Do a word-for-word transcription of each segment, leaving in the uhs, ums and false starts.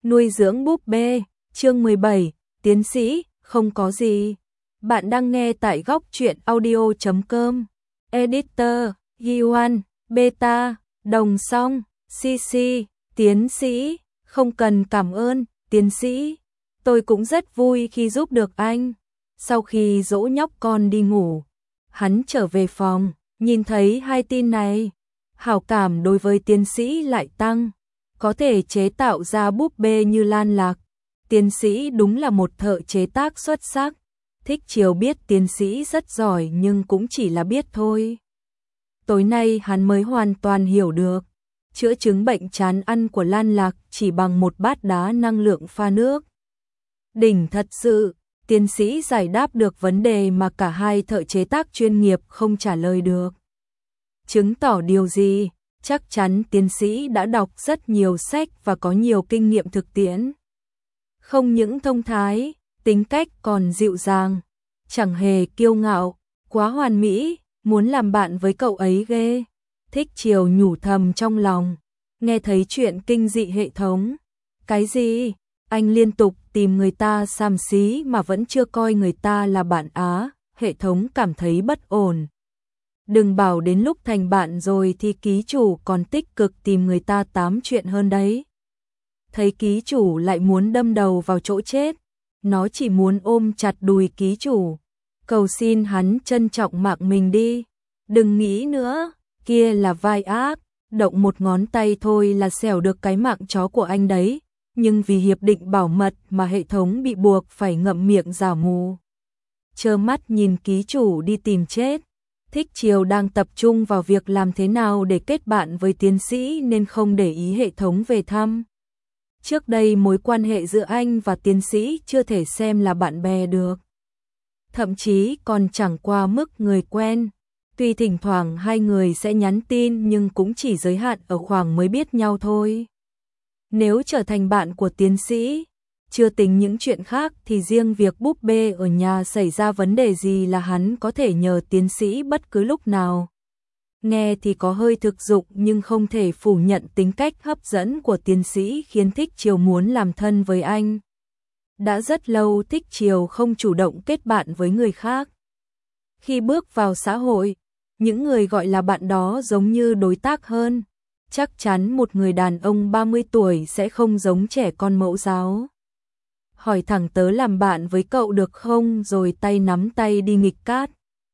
Nuôi dưỡng búp bê, chương mười bảy, tiến sĩ, không có gì. Bạn đang nghe tại góc truyện audio chấm com. Editor, Yuan, Beta, Đồng Song, xê xê, tiến sĩ, không cần cảm ơn, tiến sĩ. Tôi cũng rất vui khi giúp được anh. Sau khi dỗ nhóc con đi ngủ, hắn trở về phòng, nhìn thấy hai tin này. Hảo cảm đối với tiến sĩ lại tăng. Có thể chế tạo ra búp bê như Lan Lạc. Tiến sĩ đúng là một thợ chế tác xuất sắc. Thích Chiều biết tiến sĩ rất giỏi nhưng cũng chỉ là biết thôi. Tối nay hắn mới hoàn toàn hiểu được. Chữa chứng bệnh chán ăn của Lan Lạc chỉ bằng một bát đá năng lượng pha nước. Đỉnh thật sự, tiến sĩ giải đáp được vấn đề mà cả hai thợ chế tác chuyên nghiệp không trả lời được. Chứng tỏ điều gì? Chắc chắn tiến sĩ đã đọc rất nhiều sách và có nhiều kinh nghiệm thực tiễn. Không những thông thái, tính cách còn dịu dàng, chẳng hề kiêu ngạo, quá hoàn mỹ, muốn làm bạn với cậu ấy ghê. Thích Chiều nhủ thầm trong lòng, nghe thấy chuyện kinh dị hệ thống. Cái gì? Anh liên tục tìm người ta xàm xí mà vẫn chưa coi người ta là bạn á, hệ thống cảm thấy bất ổn. Đừng bảo đến lúc thành bạn rồi thì ký chủ còn tích cực tìm người ta tám chuyện hơn đấy. Thấy ký chủ lại muốn đâm đầu vào chỗ chết, nó chỉ muốn ôm chặt đùi ký chủ, cầu xin hắn trân trọng mạng mình đi. Đừng nghĩ nữa, kia là vai ác, động một ngón tay thôi là xẻo được cái mạng chó của anh đấy, nhưng vì hiệp định bảo mật mà hệ thống bị buộc phải ngậm miệng giả mù. Trơ mắt nhìn ký chủ đi tìm chết. Thích Chiều đang tập trung vào việc làm thế nào để kết bạn với tiến sĩ nên không để ý hệ thống về thăm. Trước đây mối quan hệ giữa anh và tiến sĩ chưa thể xem là bạn bè được. Thậm chí còn chẳng qua mức người quen. Tuy thỉnh thoảng hai người sẽ nhắn tin nhưng cũng chỉ giới hạn ở khoảng mới biết nhau thôi. Nếu trở thành bạn của tiến sĩ, chưa tính những chuyện khác thì riêng việc búp bê ở nhà xảy ra vấn đề gì là hắn có thể nhờ tiến sĩ bất cứ lúc nào. Nghe thì có hơi thực dụng nhưng không thể phủ nhận tính cách hấp dẫn của tiến sĩ khiến Thích Chiều muốn làm thân với anh. Đã rất lâu Thích Chiều không chủ động kết bạn với người khác. Khi bước vào xã hội, những người gọi là bạn đó giống như đối tác hơn. Chắc chắn một người đàn ông ba mươi tuổi sẽ không giống trẻ con mẫu giáo. Hỏi thẳng tớ làm bạn với cậu được không rồi tay nắm tay đi nghịch cát.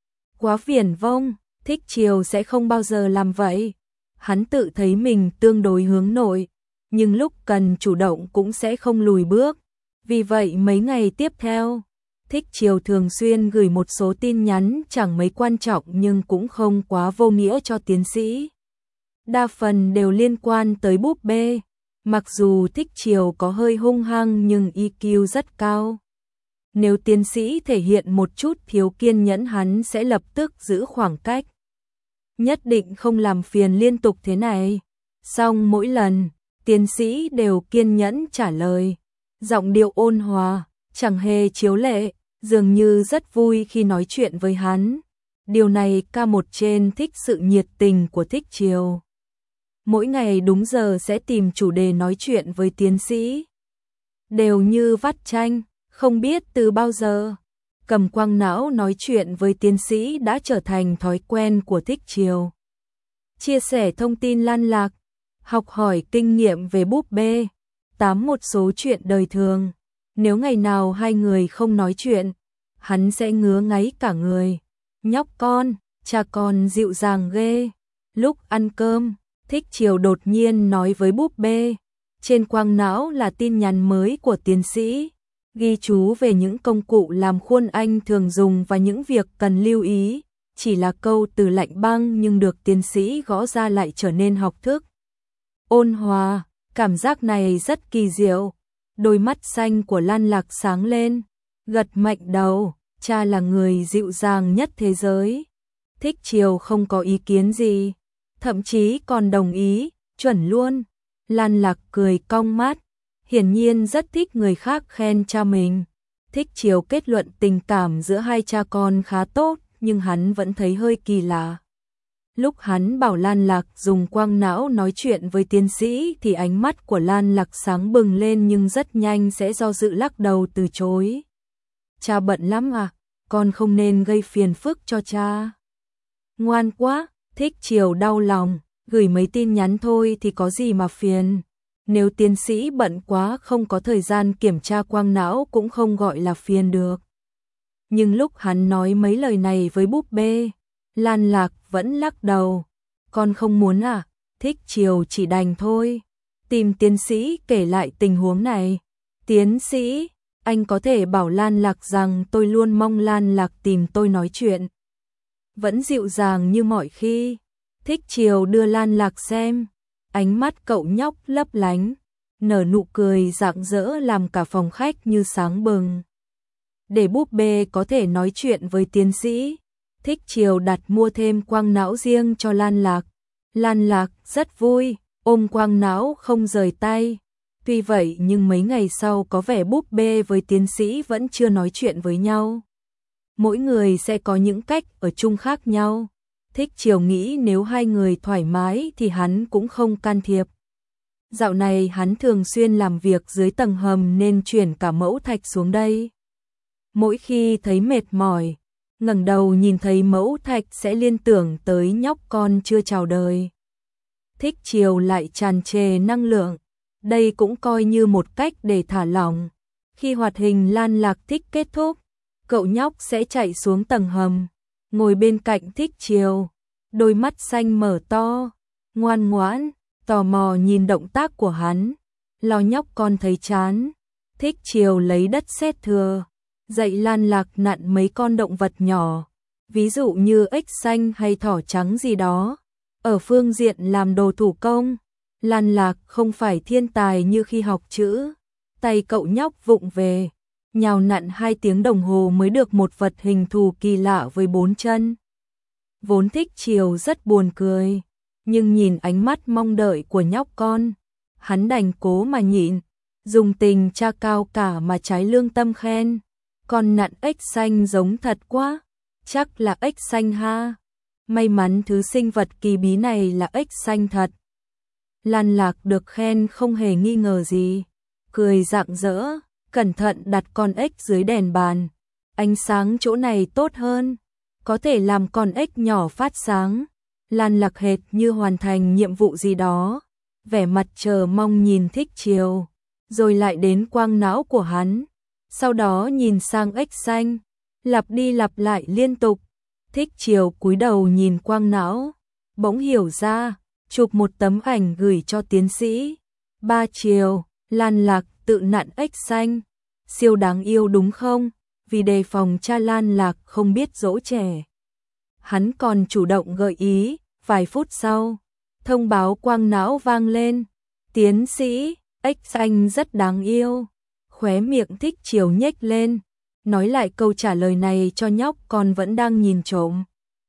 Quá viển vông, Thích Chiều sẽ không bao giờ làm vậy. Hắn tự thấy mình tương đối hướng nội, nhưng lúc cần chủ động cũng sẽ không lùi bước. Vì vậy mấy ngày tiếp theo, Thích Chiều thường xuyên gửi một số tin nhắn chẳng mấy quan trọng nhưng cũng không quá vô nghĩa cho tiến sĩ. Đa phần đều liên quan tới búp bê. Mặc dù Thích Chiều có hơi hung hăng nhưng i kiu rất cao. Nếu tiến sĩ thể hiện một chút thiếu kiên nhẫn hắn sẽ lập tức giữ khoảng cách. Nhất định không làm phiền liên tục thế này. Xong mỗi lần, tiến sĩ đều kiên nhẫn trả lời. Giọng điệu ôn hòa, chẳng hề chiếu lệ, dường như rất vui khi nói chuyện với hắn. Điều này ca một trên thích sự nhiệt tình của Thích Chiều. Mỗi ngày đúng giờ sẽ tìm chủ đề nói chuyện với tiến sĩ. Đều như vắt chanh, không biết từ bao giờ. Cầm quang não nói chuyện với tiến sĩ đã trở thành thói quen của Thích Chiều. Chia sẻ thông tin Lan Lạc, học hỏi kinh nghiệm về búp bê, tám một số chuyện đời thường. Nếu ngày nào hai người không nói chuyện, hắn sẽ ngứa ngáy cả người. Nhóc con, cha con dịu dàng ghê. Lúc ăn cơm, Thích Chiều đột nhiên nói với búp bê. Trên quang não là tin nhắn mới của tiến sĩ, ghi chú về những công cụ làm khuôn anh thường dùng và những việc cần lưu ý. Chỉ là câu từ lạnh băng nhưng được tiến sĩ gõ ra lại trở nên học thức. Ôn hòa, cảm giác này rất kỳ diệu. Đôi mắt xanh của Lan Lạc sáng lên, gật mạnh đầu, cha là người dịu dàng nhất thế giới. Thích Chiều không có ý kiến gì. Thậm chí còn đồng ý, chuẩn luôn. Lan Lạc cười cong mắt, hiển nhiên rất thích người khác khen cha mình. Thích Chiều kết luận tình cảm giữa hai cha con khá tốt, nhưng hắn vẫn thấy hơi kỳ lạ. Lúc hắn bảo Lan Lạc dùng quang não nói chuyện với tiến sĩ thì ánh mắt của Lan Lạc sáng bừng lên nhưng rất nhanh sẽ do dự lắc đầu từ chối. Cha bận lắm à, con không nên gây phiền phức cho cha. Ngoan quá, Thích Chiều đau lòng, gửi mấy tin nhắn thôi thì có gì mà phiền. Nếu tiến sĩ bận quá không có thời gian kiểm tra quang não cũng không gọi là phiền được. Nhưng lúc hắn nói mấy lời này với búp bê, Lan Lạc vẫn lắc đầu. Con không muốn à? Thích Chiều chỉ đành thôi. Tìm tiến sĩ kể lại tình huống này. Tiến sĩ, anh có thể bảo Lan Lạc rằng tôi luôn mong Lan Lạc tìm tôi nói chuyện. Vẫn dịu dàng như mọi khi. Thích Chiều đưa Lan Lạc xem. Ánh mắt cậu nhóc lấp lánh, nở nụ cười rạng rỡ làm cả phòng khách như sáng bừng. Để búp bê có thể nói chuyện với tiến sĩ, Thích Chiều đặt mua thêm quang não riêng cho Lan Lạc. Lan Lạc rất vui, ôm quang não không rời tay. Tuy vậy nhưng mấy ngày sau có vẻ búp bê với tiến sĩ vẫn chưa nói chuyện với nhau. Mỗi người sẽ có những cách ở chung khác nhau. Thích Chiều nghĩ nếu hai người thoải mái thì hắn cũng không can thiệp. Dạo này hắn thường xuyên làm việc dưới tầng hầm nên chuyển cả mẫu thạch xuống đây. Mỗi khi thấy mệt mỏi, ngẩng đầu nhìn thấy mẫu thạch sẽ liên tưởng tới nhóc con chưa chào đời. Thích Chiều lại tràn trề năng lượng, đây cũng coi như một cách để thả lỏng. Khi hoạt hình Lan Lạc Thích kết thúc, cậu nhóc sẽ chạy xuống tầng hầm, ngồi bên cạnh Thích Chiều, đôi mắt xanh mở to, ngoan ngoãn, tò mò nhìn động tác của hắn, lo nhóc con thấy chán. Thích Chiều lấy đất sét thừa, dạy Lan Lạc nặn mấy con động vật nhỏ, ví dụ như ếch xanh hay thỏ trắng gì đó. Ở phương diện làm đồ thủ công, Lan Lạc không phải thiên tài như khi học chữ, tay cậu nhóc vụng về, nhào nặn hai tiếng đồng hồ mới được một vật hình thù kỳ lạ với bốn chân. Vốn Thích Chiều rất buồn cười, nhưng nhìn ánh mắt mong đợi của nhóc con, hắn đành cố mà nhịn, dùng tình cha cao cả mà trái lương tâm khen. Con nặn ếch xanh giống thật quá, chắc là ếch xanh ha. May mắn thứ sinh vật kỳ bí này là ếch xanh thật. Lan Lạc được khen không hề nghi ngờ gì, cười rạng rỡ, cẩn thận đặt con ếch dưới đèn bàn. Ánh sáng chỗ này tốt hơn, có thể làm con ếch nhỏ phát sáng. Lan Lạc hệt như hoàn thành nhiệm vụ gì đó, vẻ mặt chờ mong nhìn Thích Chiều, rồi lại đến quang não của hắn, sau đó nhìn sang ếch xanh, lặp đi lặp lại liên tục. Thích Chiều cúi đầu nhìn quang não, bỗng hiểu ra, chụp một tấm ảnh gửi cho tiến sĩ. Ba Chiều, Lan Lạc tự nặn ếch xanh, siêu đáng yêu đúng không? Vì đề phòng cha Lan Lạc không biết dỗ trẻ, hắn còn chủ động gợi ý. Vài phút sau, thông báo quang não vang lên. Tiến sĩ, ếch xanh rất đáng yêu. Khóe miệng Thích Chiều nhếch lên, nói lại câu trả lời này cho nhóc con vẫn đang nhìn trộm.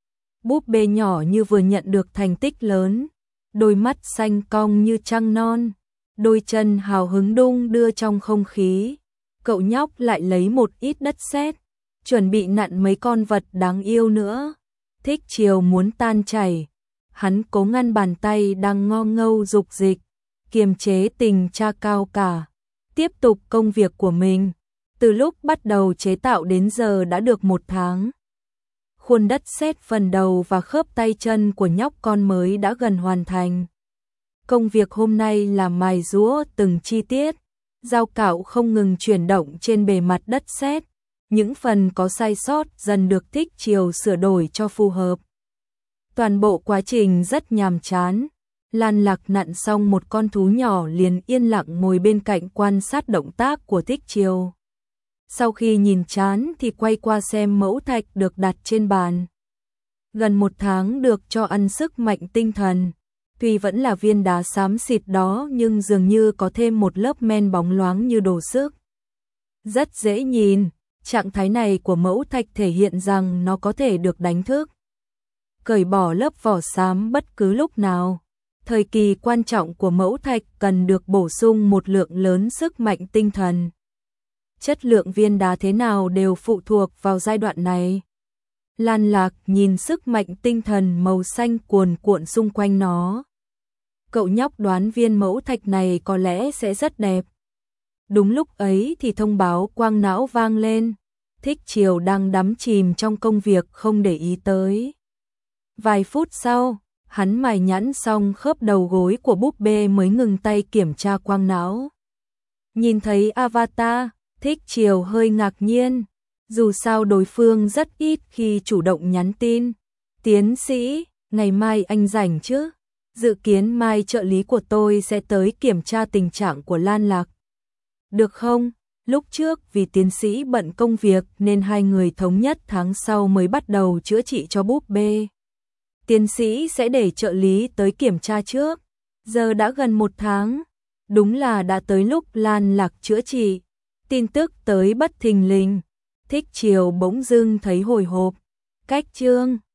Búp bê nhỏ như vừa nhận được thành tích lớn, đôi mắt xanh cong như trăng non, đôi chân hào hứng đung đưa trong không khí. Cậu nhóc lại lấy một ít đất sét, chuẩn bị nặn mấy con vật đáng yêu nữa. Thích Chiều muốn tan chảy, hắn cố ngăn bàn tay đang ngo ngâu dục dịch, kiềm chế tình cha cao cả, tiếp tục công việc của mình. Từ lúc bắt đầu chế tạo đến giờ đã được một tháng. Khuôn đất sét phần đầu và khớp tay chân của nhóc con mới đã gần hoàn thành. Công việc hôm nay là mài giũa từng chi tiết, dao cạo không ngừng chuyển động trên bề mặt đất sét. Những phần có sai sót dần được Thích Chiều sửa đổi cho phù hợp. Toàn bộ quá trình rất nhàm chán. Lan Lạc nặn xong một con thú nhỏ liền yên lặng ngồi bên cạnh quan sát động tác của Thích Chiều. Sau khi nhìn chán thì quay qua xem mẫu thạch được đặt trên bàn. Gần một tháng được cho ăn sức mạnh tinh thần. Tuy vẫn là viên đá xám xịt đó nhưng dường như có thêm một lớp men bóng loáng như đồ sức. Rất dễ nhìn, trạng thái này của mẫu thạch thể hiện rằng nó có thể được đánh thức. Cởi bỏ lớp vỏ xám bất cứ lúc nào. Thời kỳ quan trọng của mẫu thạch cần được bổ sung một lượng lớn sức mạnh tinh thần. Chất lượng viên đá thế nào đều phụ thuộc vào giai đoạn này. Lan Lạc nhìn sức mạnh tinh thần màu xanh cuồn cuộn xung quanh nó. Cậu nhóc đoán viên mẫu thạch này có lẽ sẽ rất đẹp. Đúng lúc ấy thì thông báo quang não vang lên. Thích Chiều đang đắm chìm trong công việc không để ý tới. Vài phút sau, hắn mài nhẵn xong khớp đầu gối của búp bê mới ngừng tay kiểm tra quang não. Nhìn thấy avatar, Thích Chiều hơi ngạc nhiên. Dù sao đối phương rất ít khi chủ động nhắn tin. Tiến sĩ, ngày mai anh rảnh chứ? Dự kiến mai trợ lý của tôi sẽ tới kiểm tra tình trạng của Lan Lạc. Được không? Lúc trước vì tiến sĩ bận công việc nên hai người thống nhất tháng sau mới bắt đầu chữa trị cho búp bê. Tiến sĩ sẽ để trợ lý tới kiểm tra trước. Giờ đã gần một tháng. Đúng là đã tới lúc Lan Lạc chữa trị. Tin tức tới bất thình lình. Thích Chiều bỗng dưng thấy hồi hộp. Cách chương